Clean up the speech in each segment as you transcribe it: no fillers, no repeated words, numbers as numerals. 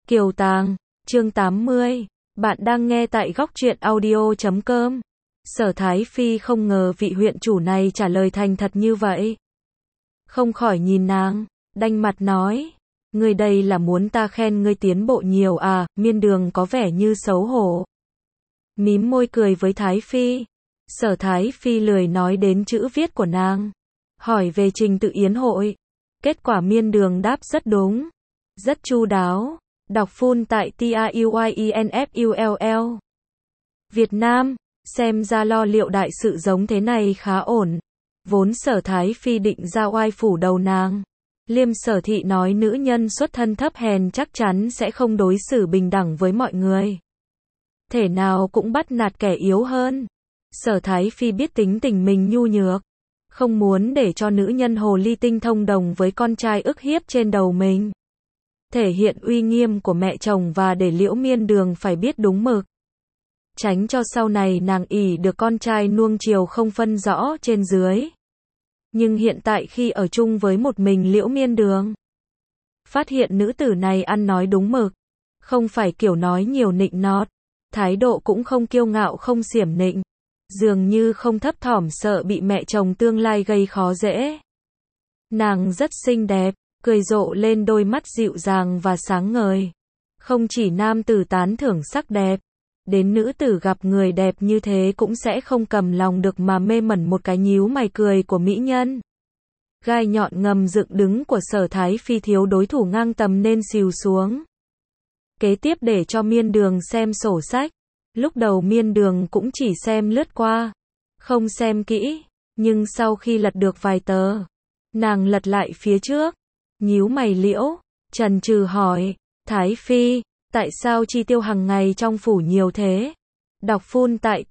Kiều Tàng, chương 80. Bạn đang nghe tại góc truyện audio.com. Sở Thái Phi không ngờ vị huyện chủ này trả lời thành thật như vậy. Không khỏi nhìn nàng, đanh mặt nói. Ngươi đây là muốn ta khen ngươi tiến bộ nhiều à? Miên Đường có vẻ như xấu hổ. Mím môi cười với Thái Phi. Sở Thái Phi lười nói đến chữ viết của nàng. Hỏi về trình tự yến hội. Kết quả Miên Đường đáp rất đúng. Rất chu đáo. Đọc full tại TAUYINFULL. Việt Nam, xem ra lo liệu đại sự giống thế này khá ổn. Vốn Sở Thái Phi định ra oai phủ đầu nàng. Liêm Sở Thị nói nữ nhân xuất thân thấp hèn chắc chắn sẽ không đối xử bình đẳng với mọi người. Thể nào cũng bắt nạt kẻ yếu hơn. Sở Thái Phi biết tính tình mình nhu nhược. Không muốn để cho nữ nhân hồ ly tinh thông đồng với con trai ức hiếp trên đầu mình. Thể hiện uy nghiêm của mẹ chồng và để Liễu Miên Đường phải biết đúng mực. Tránh cho sau này nàng ỷ được con trai nuông chiều không phân rõ trên dưới. Nhưng hiện tại khi ở chung với một mình Liễu Miên Đường, phát hiện nữ tử này ăn nói đúng mực. Không phải kiểu nói nhiều nịnh nót. Thái độ cũng không kiêu ngạo không xiểm nịnh. Dường như không thấp thỏm sợ bị mẹ chồng tương lai gây khó dễ. Nàng rất xinh đẹp. Cười rộ lên đôi mắt dịu dàng và sáng ngời. Không chỉ nam tử tán thưởng sắc đẹp, đến nữ tử gặp người đẹp như thế cũng sẽ không cầm lòng được mà mê mẩn một cái nhíu mày cười của mỹ nhân. Gai nhọn ngầm dựng đứng của Sở Thái Phi thiếu đối thủ ngang tầm nên xìu xuống. Kế tiếp để cho Miên Đường xem sổ sách. Lúc đầu Miên Đường cũng chỉ xem lướt qua, không xem kỹ, nhưng sau khi lật được vài tờ, nàng lật lại phía trước. Nhíu mày liễu, chần chừ hỏi, Thái Phi, tại sao chi tiêu hàng ngày trong phủ nhiều thế? Đọc full tại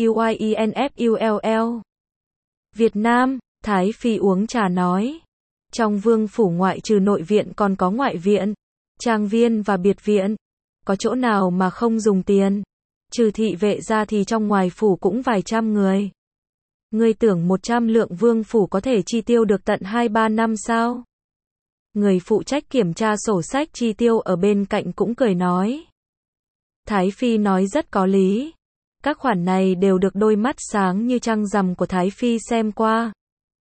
TAUYINFULL. Việt Nam, Thái Phi uống trà nói. Trong vương phủ ngoại trừ nội viện còn có ngoại viện, trang viên và biệt viện. Có chỗ nào mà không dùng tiền? Trừ thị vệ ra thì trong ngoài phủ cũng vài trăm người. Ngươi tưởng 100 lượng vương phủ có thể chi tiêu được tận 2-3 năm sao? Người phụ trách kiểm tra sổ sách chi tiêu ở bên cạnh cũng cười nói. Thái Phi nói rất có lý. Các khoản này đều được đôi mắt sáng như trăng rằm của Thái Phi xem qua.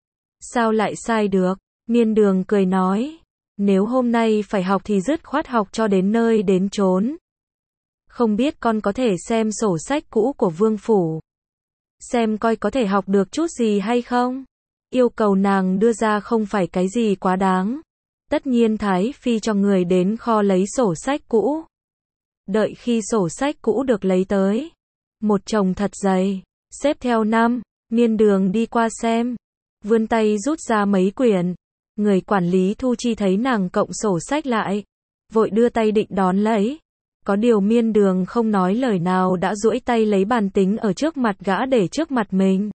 Sao lại sai được? Miên Đường cười nói. Nếu hôm nay phải học thì dứt khoát học cho đến nơi đến chốn. Không biết con có thể xem sổ sách cũ của vương phủ. Xem coi có thể học được chút gì hay không? Yêu cầu nàng đưa ra không phải cái gì quá đáng. Tất nhiên Thái Phi cho người đến kho lấy sổ sách cũ. Đợi khi sổ sách cũ được lấy tới, một chồng thật dày, xếp theo năm, Miên Đường đi qua xem, vươn tay rút ra mấy quyển. Người quản lý thu chi thấy nàng cộng sổ sách lại, vội đưa tay định đón lấy. Có điều Miên Đường không nói lời nào đã duỗi tay lấy bàn tính ở trước mặt gã để trước mặt mình.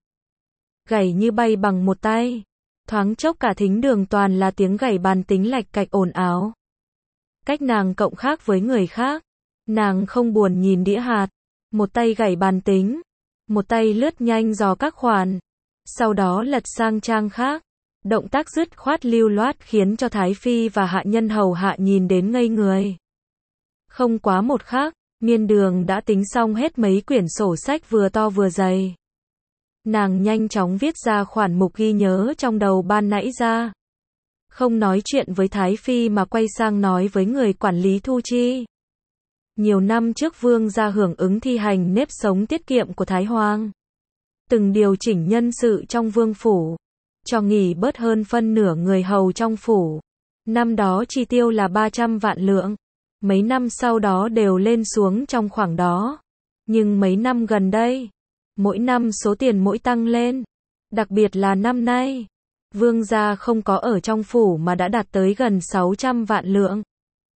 Gảy như bay bằng một tay. Thoáng chốc cả thính đường toàn là tiếng gảy bàn tính lạch cạch ồn ào. Cách nàng cộng khác với người khác. Nàng không buồn nhìn đĩa hạt. Một tay gảy bàn tính. Một tay lướt nhanh dò các khoản. Sau đó lật sang trang khác. Động tác dứt khoát lưu loát khiến cho Thái Phi và hạ nhân hầu hạ nhìn đến ngây người. Không quá một khắc, Miên Đường đã tính xong hết mấy quyển sổ sách vừa to vừa dày. Nàng nhanh chóng viết ra khoản mục ghi nhớ trong đầu ban nãy ra. Không nói chuyện với Thái Phi mà quay sang nói với người quản lý thu chi. Nhiều năm trước vương gia hưởng ứng thi hành nếp sống tiết kiệm của Thái Hoàng. Từng điều chỉnh nhân sự trong vương phủ. Cho nghỉ bớt hơn phân nửa người hầu trong phủ. Năm đó chi tiêu là 300 vạn lượng. Mấy năm sau đó đều lên xuống trong khoảng đó. Nhưng mấy năm gần đây, mỗi năm số tiền mỗi tăng lên. Đặc biệt là năm nay, vương gia không có ở trong phủ mà đã đạt tới gần 600 vạn lượng.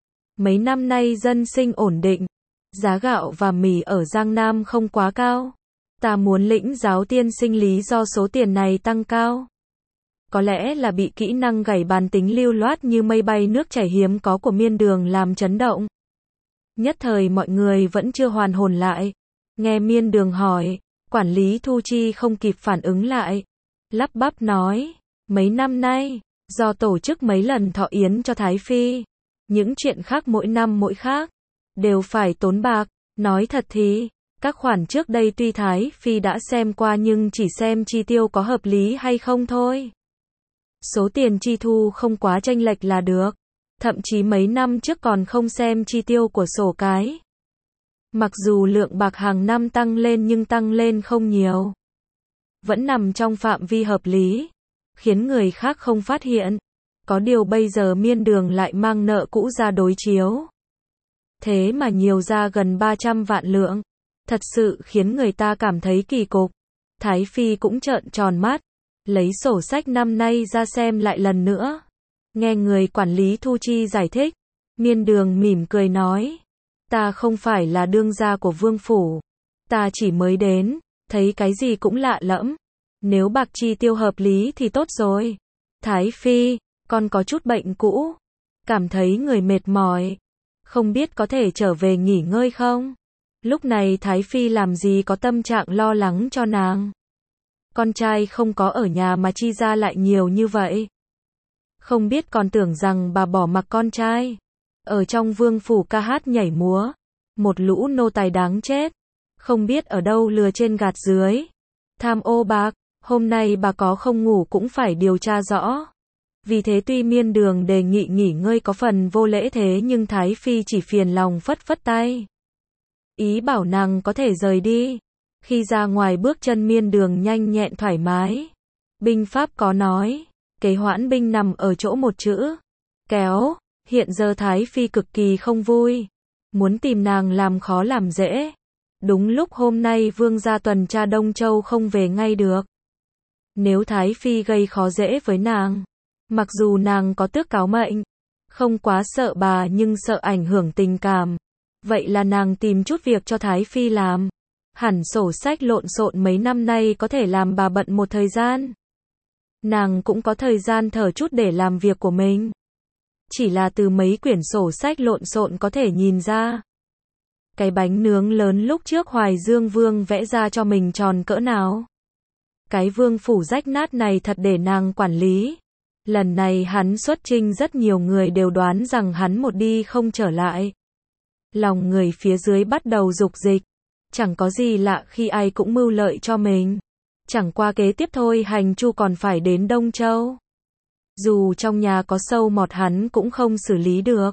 Mấy năm nay dân sinh ổn định. Giá gạo và mì ở Giang Nam không quá cao. Ta muốn lĩnh giáo tiên sinh lý do số tiền này tăng cao. Có lẽ là bị kỹ năng gảy bàn tính lưu loát như mây bay nước chảy hiếm có của Miên Đường làm chấn động. Nhất thời mọi người vẫn chưa hoàn hồn lại. Nghe Miên Đường hỏi, quản lý thu chi không kịp phản ứng lại. Lắp bắp nói, mấy năm nay, do tổ chức mấy lần thọ yến cho Thái Phi. Những chuyện khác mỗi năm mỗi khác. đều phải tốn bạc. Nói thật thì, các khoản trước đây tuy Thái Phi đã xem qua nhưng chỉ xem chi tiêu có hợp lý hay không thôi. Số tiền chi thu không quá chênh lệch là được. Thậm chí mấy năm trước còn không xem chi tiêu của sổ cái. Mặc dù lượng bạc hàng năm tăng lên nhưng tăng lên không nhiều. Vẫn nằm trong phạm vi hợp lý, khiến người khác không phát hiện. Có điều bây giờ Miên Đường lại mang nợ cũ ra đối chiếu. Thế mà nhiều ra gần 300 vạn lượng. Thật sự khiến người ta cảm thấy kỳ cục. Thái Phi cũng trợn tròn mắt, lấy sổ sách năm nay ra xem lại lần nữa. Nghe người quản lý thu chi giải thích, Miên Đường mỉm cười nói. Ta không phải là đương gia của vương phủ. Ta chỉ mới đến, thấy cái gì cũng lạ lẫm. Nếu bạc chi tiêu hợp lý thì tốt rồi. Thái Phi, con có chút bệnh cũ. Cảm thấy người mệt mỏi. Không biết có thể trở về nghỉ ngơi không? Lúc này Thái Phi làm gì có tâm trạng lo lắng cho nàng. Con trai không có ở nhà mà chi ra lại nhiều như vậy. Không biết còn tưởng rằng bà bỏ mặc con trai. Ở trong vương phủ ca hát nhảy múa. Một lũ nô tài đáng chết. Không biết ở đâu lừa trên gạt dưới. Tham ô bạc. Hôm nay bà có không ngủ cũng phải điều tra rõ. Vì thế tuy Miên Đường đề nghị nghỉ ngơi có phần vô lễ thế nhưng Thái Phi chỉ phiền lòng phất phất tay. Ý bảo nàng có thể rời đi. Khi ra ngoài bước chân Miên Đường nhanh nhẹn thoải mái. Binh pháp có nói, kế hoãn binh nằm ở chỗ một chữ. Kéo, hiện giờ Thái Phi cực kỳ không vui. Muốn tìm nàng làm khó làm dễ. Đúng lúc hôm nay vương gia tuần tra Đông Châu không về ngay được. Nếu Thái Phi gây khó dễ với nàng, mặc dù nàng có tước cáo mệnh, không quá sợ bà nhưng sợ ảnh hưởng tình cảm. Vậy là nàng tìm chút việc cho Thái Phi làm. Hẳn sổ sách lộn xộn mấy năm nay có thể làm bà bận một thời gian. Nàng cũng có thời gian thở chút để làm việc của mình. Chỉ là từ mấy quyển sổ sách lộn xộn có thể nhìn ra. Cái bánh nướng lớn lúc trước Hoài Dương Vương vẽ ra cho mình tròn cỡ nào. Cái vương phủ rách nát này thật để nàng quản lý. Lần này hắn xuất chinh rất nhiều người đều đoán rằng hắn một đi không trở lại. Lòng người phía dưới bắt đầu dục dịch. Chẳng có gì lạ khi ai cũng mưu lợi cho mình. Chẳng qua kế tiếp thôi hành chu còn phải đến Đông Châu. Dù trong nhà có sâu mọt hắn cũng không xử lý được.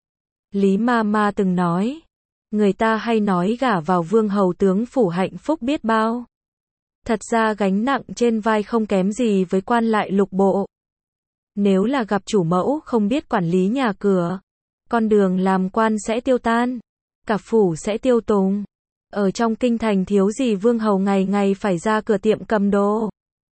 Lý Ma Ma từng nói. Người ta hay nói gả vào vương hầu tướng phủ hạnh phúc biết bao. Thật ra gánh nặng trên vai không kém gì với quan lại lục bộ. Nếu là gặp chủ mẫu không biết quản lý nhà cửa, con đường làm quan sẽ tiêu tan, cả phủ sẽ tiêu tùng. Ở trong kinh thành thiếu gì vương hầu ngày ngày phải ra cửa tiệm cầm đồ,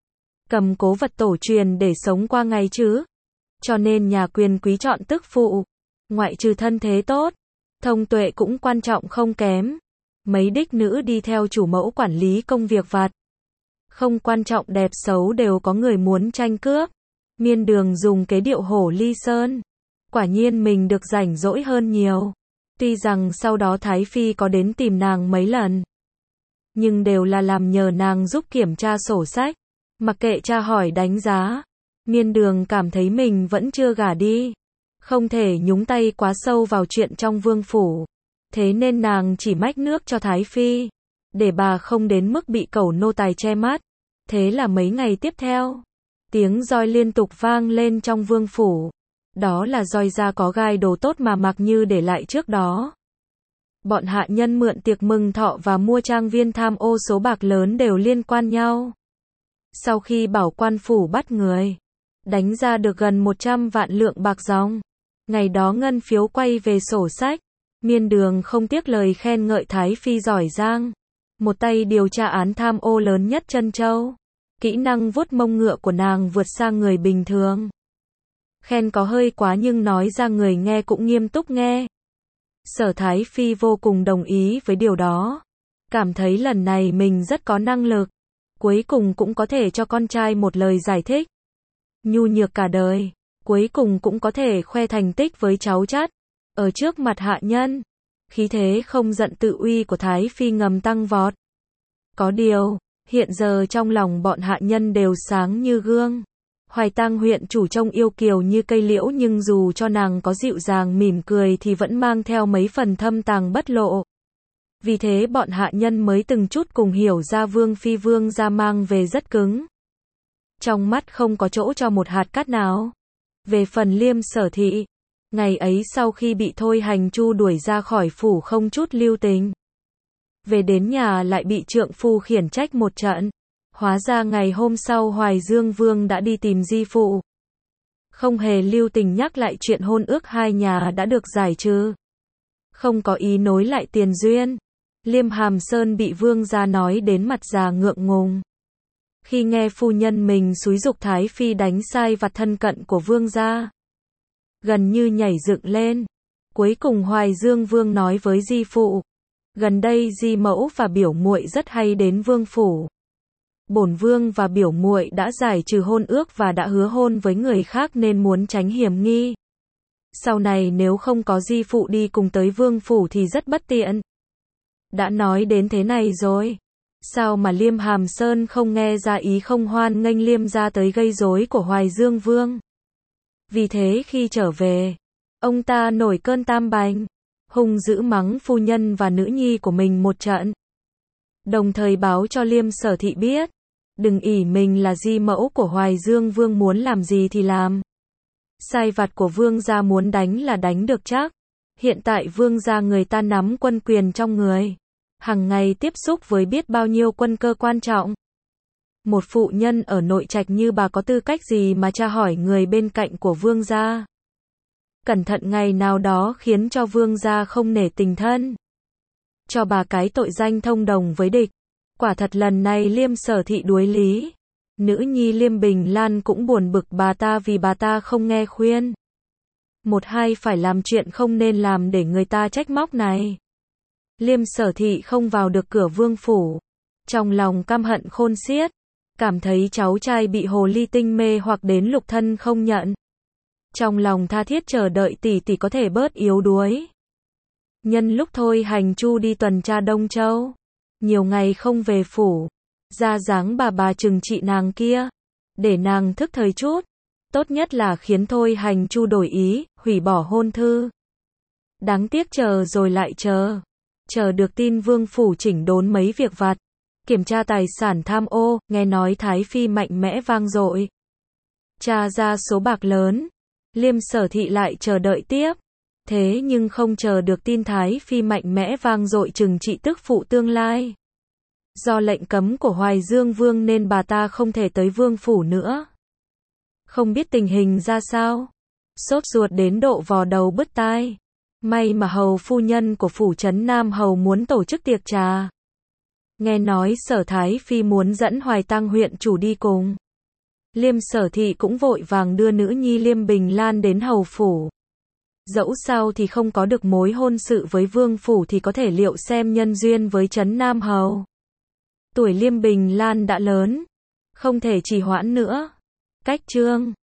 cầm cố vật tổ truyền để sống qua ngày chứ. Cho nên nhà quyền quý chọn tức phụ, ngoại trừ thân thế tốt, thông tuệ cũng quan trọng không kém. Mấy đích nữ đi theo chủ mẫu quản lý công việc vặt. Không quan trọng đẹp xấu đều có người muốn tranh cướp. Miên Đường dùng cái điệu hổ ly sơn. Quả nhiên mình được rảnh rỗi hơn nhiều. Tuy rằng sau đó Thái Phi có đến tìm nàng mấy lần. Nhưng đều là làm nhờ nàng giúp kiểm tra sổ sách. Mặc kệ tra hỏi đánh giá. Miên Đường cảm thấy mình vẫn chưa gả đi. Không thể nhúng tay quá sâu vào chuyện trong vương phủ. Thế nên nàng chỉ mách nước cho Thái Phi. Để bà không đến mức bị cẩu nô tài che mắt. Thế là mấy ngày tiếp theo. Tiếng roi liên tục vang lên trong vương phủ. Đó là roi ra có gai đồ tốt mà mặc như để lại trước đó. Bọn hạ nhân mượn tiệc mừng thọ và mua trang viên tham ô số bạc lớn đều liên quan nhau. Sau khi bảo quan phủ bắt người, đánh ra được gần 100 vạn lượng bạc dòng. Ngày đó ngân phiếu quay về sổ sách. Miên Đường không tiếc lời khen ngợi Thái Phi giỏi giang. Một tay điều tra án tham ô lớn nhất Trân Châu. Kỹ năng vuốt mông ngựa của nàng vượt xa người bình thường. Khen có hơi quá nhưng nói ra người nghe cũng nghiêm túc nghe. Sở Thái Phi vô cùng đồng ý với điều đó. Cảm thấy lần này mình rất có năng lực. Cuối cùng cũng có thể cho con trai một lời giải thích. Nhu nhược cả đời. Cuối cùng cũng có thể khoe thành tích với cháu chắt. Ở trước mặt hạ nhân. Khí thế không giận tự uy của Thái Phi ngầm tăng vọt. Có điều, hiện giờ trong lòng bọn hạ nhân đều sáng như gương. Hoài Tang huyện chủ trông yêu kiều như cây liễu nhưng dù cho nàng có dịu dàng mỉm cười thì vẫn mang theo mấy phần thâm tàng bất lộ. Vì thế bọn hạ nhân mới từng chút cùng hiểu ra Vương Phi Vương gia mang về rất cứng. Trong mắt không có chỗ cho một hạt cát nào. Về phần Liêm Sở Thị, ngày ấy sau khi bị Thôi Hành Chu đuổi ra khỏi phủ không chút lưu tình. Về đến nhà lại bị trượng phu khiển trách một trận. Hóa ra ngày hôm sau Hoài Dương Vương đã đi tìm di phụ. Không hề lưu tình nhắc lại chuyện hôn ước hai nhà đã được giải trừ. Không có ý nối lại tiền duyên. Liêm Hàm Sơn bị Vương gia nói đến mặt già ngượng ngùng. Khi nghe phu nhân mình xúi giục Thái Phi đánh sai vặt thân cận của Vương gia, gần như nhảy dựng lên. Cuối cùng Hoài Dương Vương nói với di phụ, gần đây di mẫu và biểu muội rất hay đến vương phủ. Bổn vương và biểu muội đã giải trừ hôn ước và đã hứa hôn với người khác nên muốn tránh hiểm nghi. Sau này nếu không có di phụ đi cùng tới vương phủ thì rất bất tiện. Đã nói đến thế này rồi, sao mà Liêm Hàm Sơn không nghe ra ý không hoan nghênh Liêm gia tới gây rối của Hoài Dương Vương. Vì thế khi trở về, ông ta nổi cơn tam bành, hung dữ mắng phu nhân và nữ nhi của mình một trận. Đồng thời báo cho Liêm Sở Thị biết, đừng ỷ mình là di mẫu của Hoài Dương Vương muốn làm gì thì làm. Sai vặt của Vương gia muốn đánh là đánh được chắc. Hiện tại Vương gia người ta nắm quân quyền trong người, hằng ngày tiếp xúc với biết bao nhiêu quân cơ quan trọng. Một phụ nhân ở nội trạch như bà có tư cách gì mà tra hỏi người bên cạnh của Vương gia. Cẩn thận ngày nào đó khiến cho Vương gia không nể tình thân, cho bà cái tội danh thông đồng với địch. Quả thật lần này Liêm Sở Thị đuối lý. Nữ nhi Liêm Bình Lan cũng buồn bực bà ta vì bà ta không nghe khuyên. Một hai phải làm chuyện không nên làm để người ta trách móc này. Liêm Sở Thị không vào được cửa vương phủ. Trong lòng căm hận khôn xiết. Cảm thấy cháu trai bị hồ ly tinh mê hoặc đến lục thân không nhận. Trong lòng tha thiết chờ đợi tỷ tỷ có thể bớt yếu đuối. Nhân lúc Thôi Hành Chu đi tuần tra Đông Châu, nhiều ngày không về phủ, ra dáng bà trừng trị nàng kia, để nàng thức thời chút. Tốt nhất là khiến Thôi Hành Chu đổi ý, hủy bỏ hôn thư. Đáng tiếc chờ rồi lại chờ được tin vương phủ chỉnh đốn mấy việc vặt, kiểm tra tài sản tham ô, nghe nói Thái Phi mạnh mẽ vang dội, tra ra số bạc lớn. Liêm Sở Thị lại chờ đợi tiếp, thế nhưng không chờ được tin Thái Phi mạnh mẽ vang dội trừng trị tức phụ tương lai. Do lệnh cấm của Hoài Dương Vương nên bà ta không thể tới vương phủ nữa. Không biết tình hình ra sao, sốt ruột đến độ vò đầu bứt tai. May mà hầu phu nhân của phủ trấn Nam Hầu muốn tổ chức tiệc trà. Nghe nói Sở Thái Phi muốn dẫn Hoài Tang huyện chủ đi cùng. Liêm Sở Thị cũng vội vàng đưa nữ nhi Liêm Bình Lan đến hầu phủ. Dẫu sao thì không có được mối hôn sự với vương phủ thì có thể liệu xem nhân duyên với trấn Nam Hầu. Tuổi Liêm Bình Lan đã lớn, không thể trì hoãn nữa. Cách chương